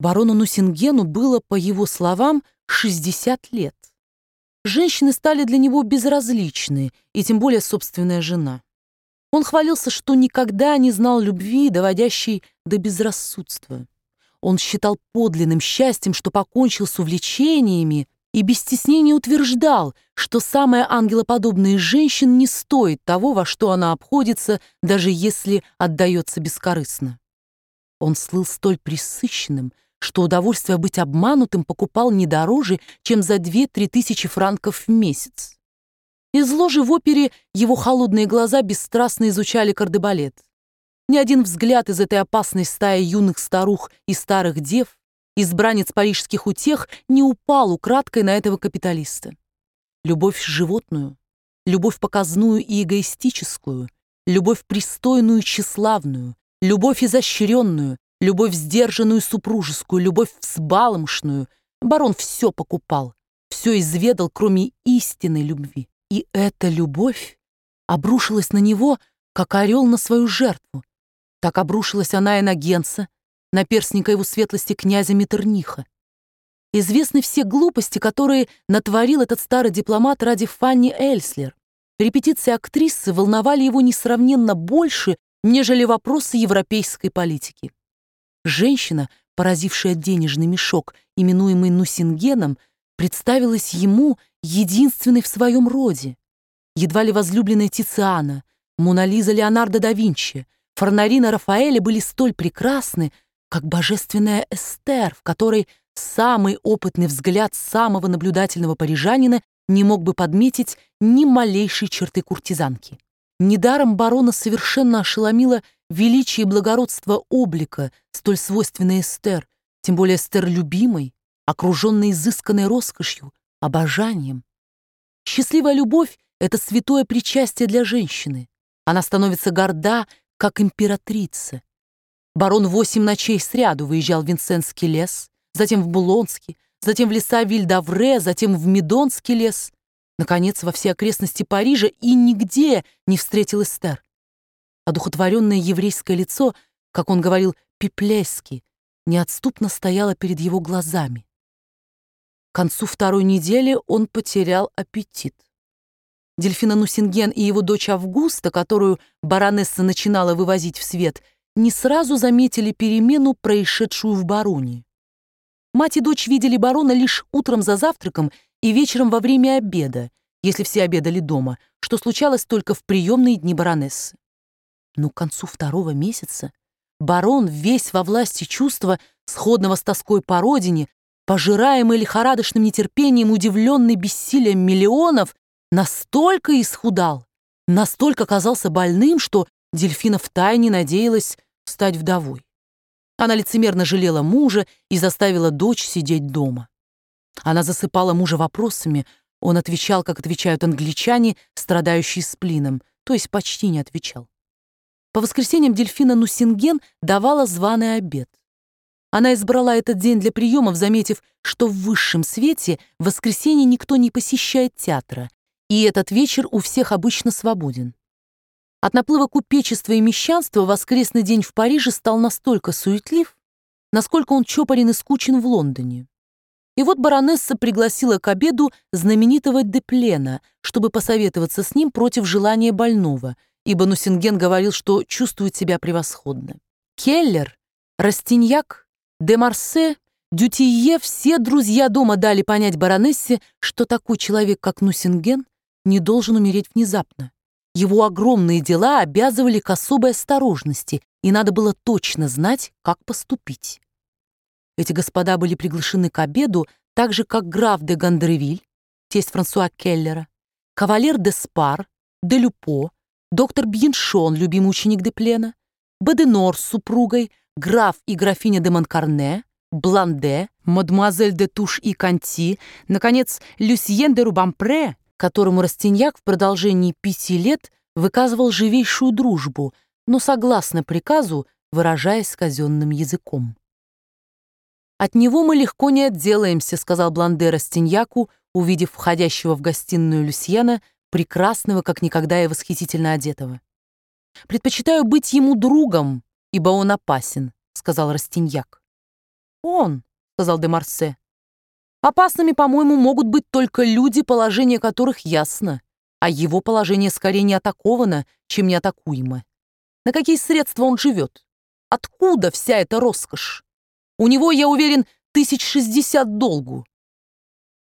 Барону Нусингену было, по его словам, 60 лет. Женщины стали для него безразличны, и тем более собственная жена. Он хвалился, что никогда не знал любви, доводящей до безрассудства. Он считал подлинным счастьем, что покончил с увлечениями, и без стеснения утверждал, что самая ангелоподобная из женщин не стоит того, во что она обходится, даже если отдается бескорыстно. Он слыл столь пресыщенным, что удовольствие быть обманутым покупал не дороже, чем за 2-3 тысячи франков в месяц. Из ложи в опере его холодные глаза бесстрастно изучали кардебалет. Ни один взгляд из этой опасной стаи юных старух и старых дев, избранниц парижских утех, не упал украдкой на этого капиталиста. Любовь животную, любовь показную и эгоистическую, любовь пристойную и тщеславную, любовь изощренную, любовь сдержанную и супружескую, любовь взбаломшную. Барон все покупал, все изведал, кроме истинной любви. И эта любовь обрушилась на него, как орел на свою жертву. Так обрушилась она и на Генса, наперстника его светлости князя Меттерниха. Известны все глупости, которые натворил этот старый дипломат ради Фанни Эльслер. Репетиции актрисы волновали его несравненно больше, нежели вопросы европейской политики. Женщина, поразившая денежный мешок, именуемый Нусингеном, представилась ему единственной в своем роде. Едва ли возлюбленная Тициана, Мона Лиза Леонардо да Винчи, Форнарина Рафаэля были столь прекрасны, как божественная Эстер, в которой самый опытный взгляд самого наблюдательного парижанина не мог бы подметить ни малейшей черты куртизанки. Недаром барона совершенно ошеломило величие и благородство облика, столь свойственной Эстер, тем более Эстер любимой, окруженной изысканной роскошью, обожанием. Счастливая любовь — это святое причастие для женщины. Она становится горда, как императрица. Барон 8 ночей сряду выезжал в Винсентский лес, затем в Булонский, затем в леса Виль-д'Авре, затем в Медонский лес, наконец, во все окрестности Парижа, и нигде не встретил Эстер. Одухотворенное еврейское лицо, как он говорил, пиплески, неотступно стояло перед его глазами. К концу 2-й недели он потерял аппетит. Дельфина Нусинген и его дочь Августа, которую баронесса начинала вывозить в свет, не сразу заметили перемену, происшедшую в бароне. Мать и дочь видели барона лишь утром за завтраком и вечером во время обеда, если все обедали дома, что случалось только в приемные дни баронессы. Но к концу 2-го месяца барон, весь во власти чувства, сходного с тоской по родине, пожираемый лихорадочным нетерпением, удивленный бессилием миллионов, настолько исхудал, настолько казался больным, что Дельфина втайне надеялась стать вдовой. Она лицемерно жалела мужа и заставила дочь сидеть дома. Она засыпала мужа вопросами, он отвечал, как отвечают англичане, страдающие сплином, то есть почти не отвечал. По воскресеньям Дельфина Нусинген давала званый обед. Она избрала этот день для приемов, заметив, что в высшем свете в воскресенье никто не посещает театра, и этот вечер у всех обычно свободен. От наплыва купечества и мещанства воскресный день в Париже стал настолько суетлив, насколько он чопорен и скучен в Лондоне. И вот баронесса пригласила к обеду знаменитого Деплена, чтобы посоветоваться с ним против желания больного, ибо Нусинген говорил, что чувствует себя превосходно. Келлер, Растиньяк, де Марсе, Дютие, все друзья дома дали понять баронессе, что такой человек, как Нусинген, не должен умереть внезапно. Его огромные дела обязывали к особой осторожности, и надо было точно знать, как поступить. Эти господа были приглашены к обеду, так же, как граф де Гандревиль, тесть Франсуа Келлера, кавалер де Спар, де Люпо, доктор Бьеншон, любимый ученик Деплена, Баденор с супругой, граф и графиня де Монкарне, Бланде, мадемуазель де Туш и Конти, наконец, Люсьен де Рубампре, которому Растиньяк в продолжении 5 лет выказывал живейшую дружбу, но согласно приказу, выражаясь казенным языком. «От него мы легко не отделаемся», — сказал Бланде Растиньяку, увидев входящего в гостиную Люсьена, прекрасного, как никогда и восхитительно одетого. «Предпочитаю быть ему другом, ибо он опасен», — сказал Растиньяк. Он, сказал де Марсе. Опасными, по-моему, могут быть только люди, положение которых ясно, а его положение скорее не атаковано, чем неатакуемо. На какие средства он живет? Откуда вся эта роскошь? У него, я уверен, 1060 долгу.